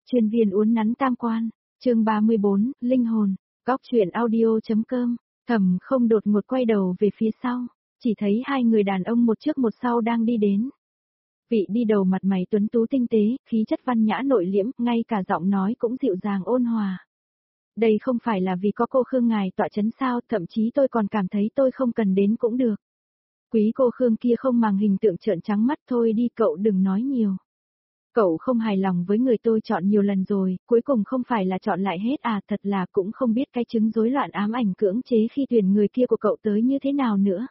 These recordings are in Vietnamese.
Chuyên viên uốn nắn tam quan, chương 34, linh hồn, góc truyện audio.com, Thẩm Không đột ngột quay đầu về phía sau, chỉ thấy hai người đàn ông một trước một sau đang đi đến. Vị đi đầu mặt mày tuấn tú tinh tế, khí chất văn nhã nội liễm, ngay cả giọng nói cũng dịu dàng ôn hòa. Đây không phải là vì có cô Khương ngài tọa chấn sao, thậm chí tôi còn cảm thấy tôi không cần đến cũng được. Quý cô Khương kia không màng hình tượng trợn trắng mắt, thôi đi cậu đừng nói nhiều. Cậu không hài lòng với người tôi chọn nhiều lần rồi, cuối cùng không phải là chọn lại hết à, thật là cũng không biết cái chứng rối loạn ám ảnh cưỡng chế khi tuyển người kia của cậu tới như thế nào nữa.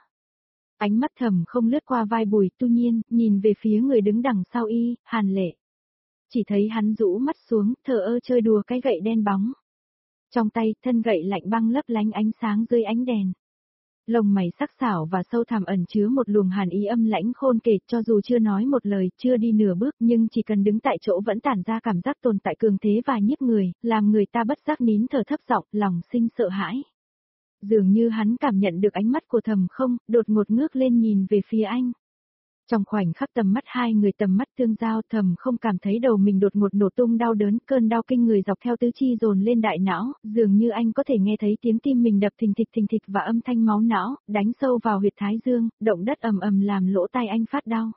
Ánh mắt Thẩm Không lướt qua vai Bùi Tu Nhiên, nhìn về phía người đứng đằng sau y, Hàn Lệ. Chỉ thấy hắn rũ mắt xuống, thờ ơ chơi đùa cái gậy đen bóng. Trong tay, thân gậy lạnh băng lấp lánh ánh sáng dưới ánh đèn. Lông mày sắc sảo và sâu thẳm ẩn chứa một luồng hàn ý âm lãnh khôn kể, cho dù chưa nói một lời, chưa đi nửa bước, nhưng chỉ cần đứng tại chỗ vẫn tản ra cảm giác tồn tại cường thế và nhiếp người, làm người ta bất giác nín thở thấp giọng, lòng sinh sợ hãi. Dường như hắn cảm nhận được ánh mắt của Thẩm Không, đột ngột ngước lên nhìn về phía anh. Trong khoảnh khắc tầm mắt hai người tầm mắt tương giao, Thẩm Không cảm thấy đầu mình đột ngột nổ tung đau đớn, cơn đau kinh người dọc theo tứ chi dồn lên đại não, dường như anh có thể nghe thấy tiếng tim mình đập thình thịch và âm thanh máu não, đánh sâu vào huyệt thái dương, động đất ầm ầm làm lỗ tai anh phát đau.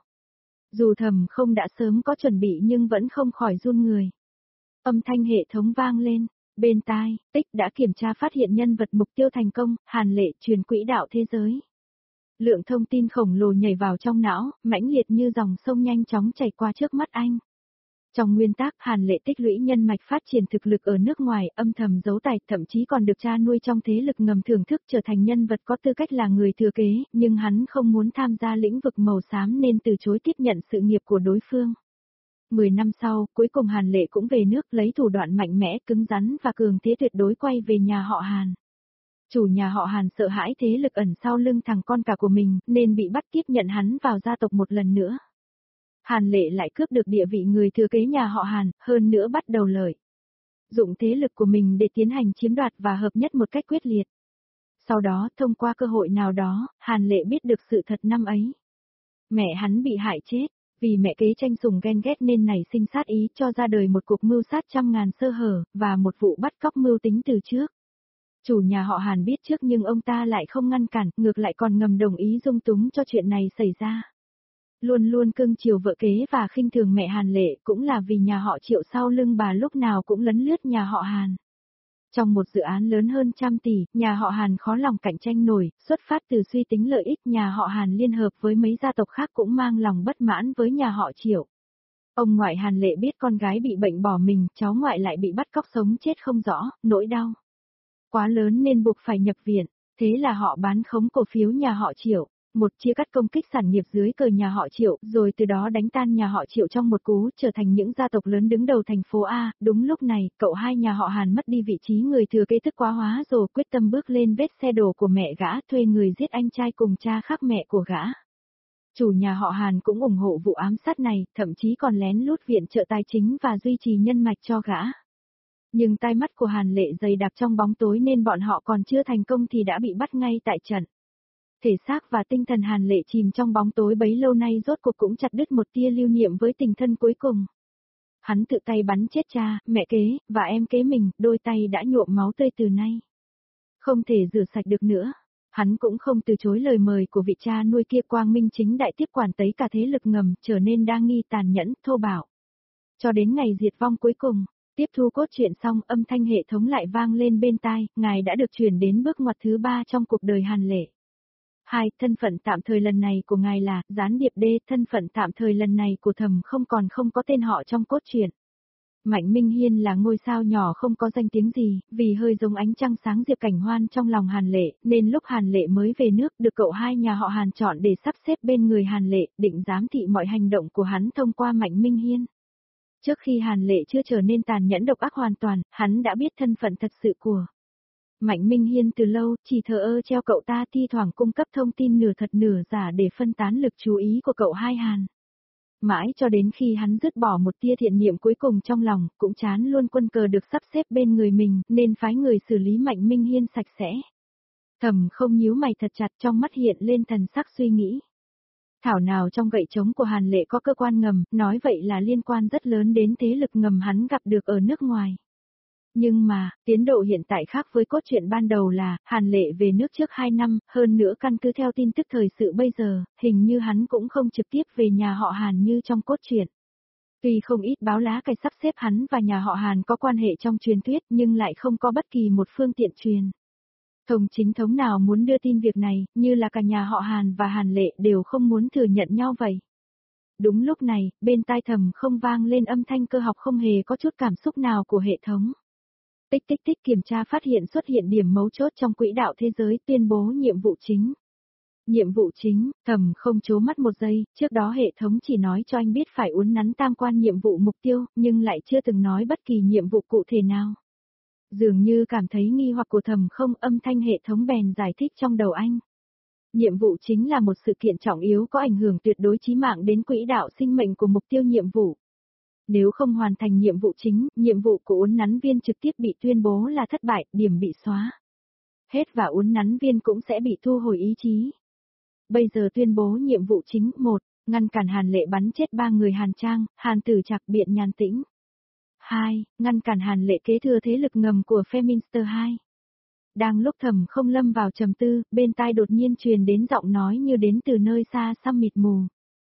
Dù Thẩm Không đã sớm có chuẩn bị nhưng vẫn không khỏi run người. Âm thanh hệ thống vang lên, bên tai, tích đã kiểm tra phát hiện nhân vật mục tiêu thành công, Hàn Lệ truyền quỹ đạo thế giới. Lượng thông tin khổng lồ nhảy vào trong não, mãnh liệt như dòng sông nhanh chóng chảy qua trước mắt anh. Trong nguyên tắc, Hàn Lệ tích lũy nhân mạch phát triển thực lực ở nước ngoài, âm thầm giấu tài, thậm chí còn được cha nuôi trong thế lực ngầm thưởng thức trở thành nhân vật có tư cách là người thừa kế, nhưng hắn không muốn tham gia lĩnh vực màu xám nên từ chối tiếp nhận sự nghiệp của đối phương. 10 năm sau, cuối cùng Hàn Lệ cũng về nước lấy thủ đoạn mạnh mẽ, cứng rắn và cường thế tuyệt đối quay về nhà họ Hàn. Chủ nhà họ Hàn sợ hãi thế lực ẩn sau lưng thằng con cả của mình, nên bị bắt tiếp nhận hắn vào gia tộc một lần nữa. Hàn Lệ lại cướp được địa vị người thừa kế nhà họ Hàn, hơn nữa bắt đầu lợi dụng thế lực của mình để tiến hành chiếm đoạt và hợp nhất một cách quyết liệt. Sau đó, thông qua cơ hội nào đó, Hàn Lệ biết được sự thật năm ấy. Mẹ hắn bị hại chết, vì mẹ kế tranh sủng ghen ghét nên nảy sinh sát ý cho ra đời một cuộc mưu sát trăm ngàn sơ hở, và một vụ bắt cóc mưu tính từ trước. Chủ nhà họ Hàn biết trước nhưng ông ta lại không ngăn cản, ngược lại còn ngầm đồng ý dung túng cho chuyện này xảy ra. Luôn luôn cưng chiều vợ kế và khinh thường mẹ Hàn Lệ cũng là vì nhà họ Triệu sau lưng bà lúc nào cũng lấn lướt nhà họ Hàn. Trong một dự án lớn hơn 100 tỷ, nhà họ Hàn khó lòng cạnh tranh nổi, xuất phát từ suy tính lợi ích, nhà họ Hàn liên hợp với mấy gia tộc khác cũng mang lòng bất mãn với nhà họ Triệu. Ông ngoại Hàn Lệ biết con gái bị bệnh bỏ mình, cháu ngoại lại bị bắt cóc sống chết không rõ, nỗi đau quá lớn nên buộc phải nhập viện, thế là họ bán khống cổ phiếu nhà họ Triệu, một chia cắt công kích sản nghiệp dưới cờ nhà họ Triệu, rồi từ đó đánh tan nhà họ Triệu trong một cú, trở thành những gia tộc lớn đứng đầu thành phố A. Đúng lúc này, cậu hai nhà họ Hàn mất đi vị trí người thừa kế, tức quá hóa rồi, quyết tâm bước lên vết xe đổ của mẹ gã, thuê người giết anh trai cùng cha khác mẹ của gã. Chủ nhà họ Hàn cũng ủng hộ vụ ám sát này, thậm chí còn lén lút viện trợ tài chính và duy trì nhân mạch cho gã. Nhưng tai mắt của Hàn Lệ dày đặc trong bóng tối nên bọn họ còn chưa thành công thì đã bị bắt ngay tại trận. Thể xác và tinh thần Hàn Lệ chìm trong bóng tối bấy lâu nay rốt cuộc cũng chặt đứt một tia lưu niệm với tình thân cuối cùng. Hắn tự tay bắn chết cha, mẹ kế, và em kế mình, đôi tay đã nhuộm máu tươi từ nay. Không thể rửa sạch được nữa. Hắn cũng không từ chối lời mời của vị cha nuôi kia, quang minh chính đại tiếp quản tới cả thế lực ngầm, trở nên đa nghi tàn nhẫn, thô bạo. Cho đến ngày diệt vong cuối cùng. Tiếp thu cốt truyện xong, âm thanh hệ thống lại vang lên bên tai, ngài đã được chuyển đến bước ngoặt thứ 3 trong cuộc đời Hàn Lệ. 2. Thân phận tạm thời lần này của ngài là gián điệp D. Thân phận tạm thời lần này của Thẩm Không còn không có tên họ trong cốt truyện. Mạnh Minh Hiên là ngôi sao nhỏ không có danh tiếng gì, vì hơi giống ánh trăng sáng Diệp Cảnh Hoan trong lòng Hàn Lệ, nên lúc Hàn Lệ mới về nước được cậu hai nhà họ Hàn chọn để sắp xếp bên người Hàn Lệ, định giám thị mọi hành động của hắn thông qua Mạnh Minh Hiên. Trước khi Hàn Lệ chưa trở nên tàn nhẫn độc ác hoàn toàn, hắn đã biết thân phận thật sự của Mạnh Minh Hiên từ lâu, chỉ thờ ơ treo cậu ta, thi thoảng cung cấp thông tin nửa thật nửa giả để phân tán lực chú ý của cậu hai Hàn. Mãi cho đến khi hắn dứt bỏ một tia thiện niệm cuối cùng trong lòng, cũng chán luôn quân cờ được sắp xếp bên người mình, nên phái người xử lý Mạnh Minh Hiên sạch sẽ. Thẩm Không nhíu mày thật chặt, trong mắt hiện lên thần sắc suy nghĩ. Thảo nào trong gậy trống của Hàn Lệ có cơ quan ngầm, nói vậy là liên quan rất lớn đến thế lực ngầm hắn gặp được ở nước ngoài. Nhưng mà, tiến độ hiện tại khác với cốt truyện ban đầu là, Hàn Lệ về nước trước 2 năm, hơn nữa căn cứ theo tin tức thời sự bây giờ, hình như hắn cũng không trực tiếp về nhà họ Hàn như trong cốt truyện. Tuy không ít báo lá cải sắp xếp hắn và nhà họ Hàn có quan hệ trong truyền thuyết nhưng lại không có bất kỳ một phương tiện truyền thông chính thống nào muốn đưa tin việc này, như là cả nhà họ Hàn và Hàn Lệ đều không muốn thừa nhận nhau vậy. Đúng lúc này, bên tai Thẩm Không vang lên âm thanh cơ học không hề có chút cảm xúc nào của hệ thống. Tích tích tích kiểm tra phát hiện xuất hiện điểm mấu chốt trong quỹ đạo thế giới tuyên bố nhiệm vụ chính. Nhiệm vụ chính, Thẩm Không chố mắt một giây, trước đó hệ thống chỉ nói cho anh biết phải uốn nắn tam quan nhiệm vụ mục tiêu, nhưng lại chưa từng nói bất kỳ nhiệm vụ cụ thể nào. Dường như cảm thấy nghi hoặc của Thẩm Không, âm thanh hệ thống bèn giải thích trong đầu anh. Nhiệm vụ chính là một sự kiện trọng yếu có ảnh hưởng tuyệt đối chí mạng đến quỹ đạo sinh mệnh của mục tiêu nhiệm vụ. Nếu không hoàn thành nhiệm vụ chính, nhiệm vụ của uốn nắn viên trực tiếp bị tuyên bố là thất bại, điểm bị xóa. Hết và uốn nắn viên cũng sẽ bị thu hồi ý chí. Bây giờ tuyên bố nhiệm vụ chính 1, ngăn cản Hàn Lệ bắn chết 3 người Hàn Trang, Hàn Tử Trạc Biện Nhàn Tĩnh. 2, ngăn cản Hàn Lệ kế thừa thế lực ngầm của Feminster 2. Đang lúc Thẩm Không lâm vào trầm tư, bên tai đột nhiên truyền đến giọng nói như đến từ nơi xa xăm mịt mù.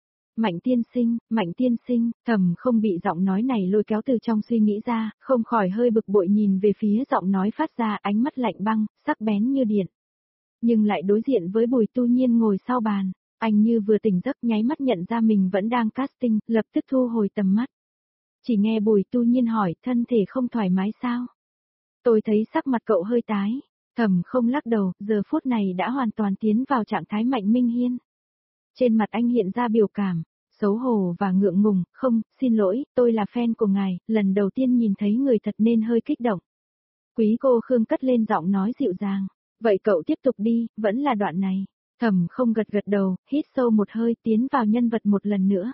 Mạnh tiên sinh, Thẩm Không bị giọng nói này lôi kéo từ trong suy nghĩ ra, không khỏi hơi bực bội nhìn về phía giọng nói phát ra, ánh mắt lạnh băng, sắc bén như điện. Nhưng lại đối diện với Bùi Tu Nhiên ngồi sau bàn, anh như vừa tỉnh giấc nháy mắt nhận ra mình vẫn đang casting, lập tức thu hồi tầm mắt. Chỉ nghe Bùi Tu Nhiên hỏi, thân thể không thoải mái sao? Tôi thấy sắc mặt cậu hơi tái. Thẩm Không lắc đầu, giờ phút này đã hoàn toàn tiến vào trạng thái Mạnh Minh Hiên. Trên mặt anh hiện ra biểu cảm, xấu hổ và ngượng ngùng, không, xin lỗi, tôi là fan của ngài, lần đầu tiên nhìn thấy người thật nên hơi kích động. Quý cô Khương cất lên giọng nói dịu dàng, vậy cậu tiếp tục đi, vẫn là đoạn này. Thẩm Không gật gật đầu, hít sâu một hơi tiến vào nhân vật một lần nữa.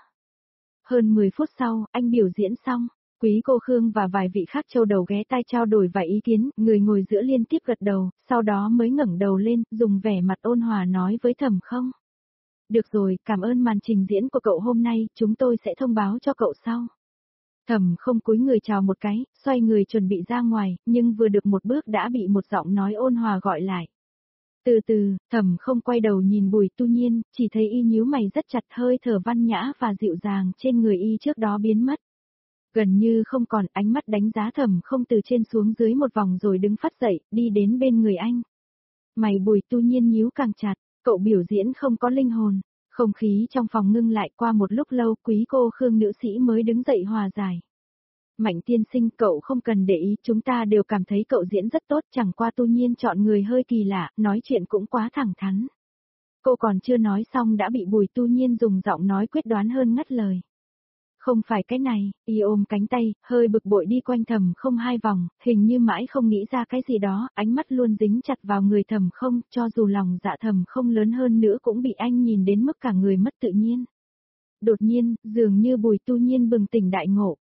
Hơn 10 phút sau, anh biểu diễn xong. Quý cô Khương và vài vị khác châu đầu ghé tai trao đổi vài ý kiến, người ngồi giữa liên tiếp gật đầu, sau đó mới ngẩng đầu lên, dùng vẻ mặt ôn hòa nói với Thẩm Không. Được rồi, cảm ơn màn trình diễn của cậu hôm nay, chúng tôi sẽ thông báo cho cậu sau. Thẩm Không cúi người chào một cái, xoay người chuẩn bị ra ngoài, nhưng vừa được một bước đã bị một giọng nói ôn hòa gọi lại. Từ từ, Thẩm Không quay đầu nhìn Bùi Tu Nhiên, chỉ thấy y nhíu mày rất chặt, hơi thở văn nhã và dịu dàng trên người y trước đó biến mất. Gần như không còn, ánh mắt đánh giá Thẩm Không từ trên xuống dưới một vòng rồi đứng phát dậy, đi đến bên người anh. Mày Bùi Tu Nhiên nhíu càng chặt, cậu biểu diễn không có linh hồn. Không khí trong phòng ngưng lại, qua một lúc lâu quý cô Khương nữ sĩ mới đứng dậy hòa giải. Mạnh tiên sinh, cậu không cần để ý, chúng ta đều cảm thấy cậu diễn rất tốt, chẳng qua Tu Nhiên chọn người hơi kỳ lạ, nói chuyện cũng quá thẳng thắn. Cô còn chưa nói xong đã bị Bùi Tu Nhiên dùng giọng nói quyết đoán hơn ngắt lời. Không phải cái này, y ôm cánh tay, hơi bực bội đi quanh Thẩm Không 2 vòng, hình như mãi không nghĩ ra cái gì đó, ánh mắt luôn dính chặt vào người Thẩm Không, cho dù lòng dạ Thẩm Không lớn hơn nữa cũng bị anh nhìn đến mức cả người mất tự nhiên. Đột nhiên, dường như Bùi Tu Nhiên bừng tỉnh đại ngộ.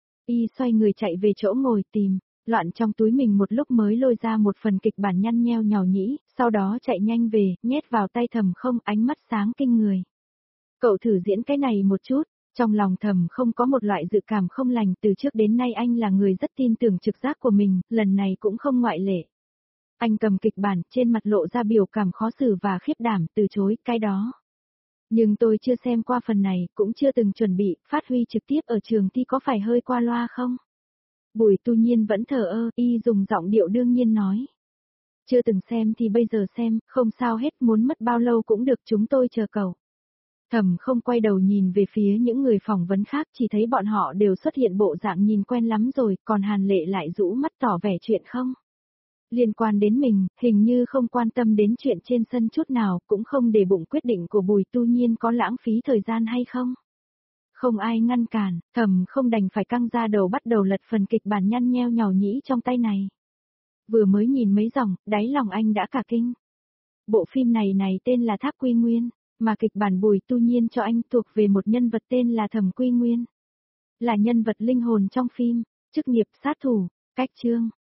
Y xoay người chạy về chỗ ngồi tìm, loạn trong túi mình một lúc mới lôi ra một phần kịch bản nhăn nheo nhàu nhĩ, sau đó chạy nhanh về, nhét vào tay Thẩm Không, ánh mắt sáng kinh người. Cậu thử diễn cái này một chút. Trong lòng Thẩm Không có một loại dự cảm không lành, từ trước đến nay anh là người rất tin tưởng trực giác của mình, lần này cũng không ngoại lệ. Anh cầm kịch bản, trên mặt lộ ra biểu cảm khó xử và khiếp đảm, từ chối, cái đó. Nhưng tôi chưa xem qua phần này, cũng chưa từng chuẩn bị, phát huy trực tiếp ở trường thi có phải hơi qua loa không? Bùi Tu Nhiên vẫn thờ ơ, y dùng giọng điệu đương nhiên nói. Chưa từng xem thì bây giờ xem, không sao hết, muốn mất bao lâu cũng được, chúng tôi chờ cậu. Thẩm Không quay đầu nhìn về phía những người phỏng vấn khác, chỉ thấy bọn họ đều xuất hiện bộ dạng nhìn quen lắm rồi, còn Hàn Lệ lại rũ mắt tỏ vẻ chuyện không liên quan đến mình, hình như không quan tâm đến chuyện trên sân chút nào, cũng không để bụng quyết định của Bùi Tu Nhiên có lãng phí thời gian hay không. Không ai ngăn cản, Thẩm Không đành phải căng ra đầu bắt đầu lật phần kịch bản nhăn nheo nhàu nhĩ trong tay này. Vừa mới nhìn mấy dòng, đáy lòng anh đã cả kinh. Bộ phim này tên là Thác Quy Nguyên. Mà kịch bản Bùi Tu Nhiên cho anh thuộc về một nhân vật tên là Thẩm Quy Nguyên. Là nhân vật linh hồn trong phim, chức nghiệp sát thủ, cách chương,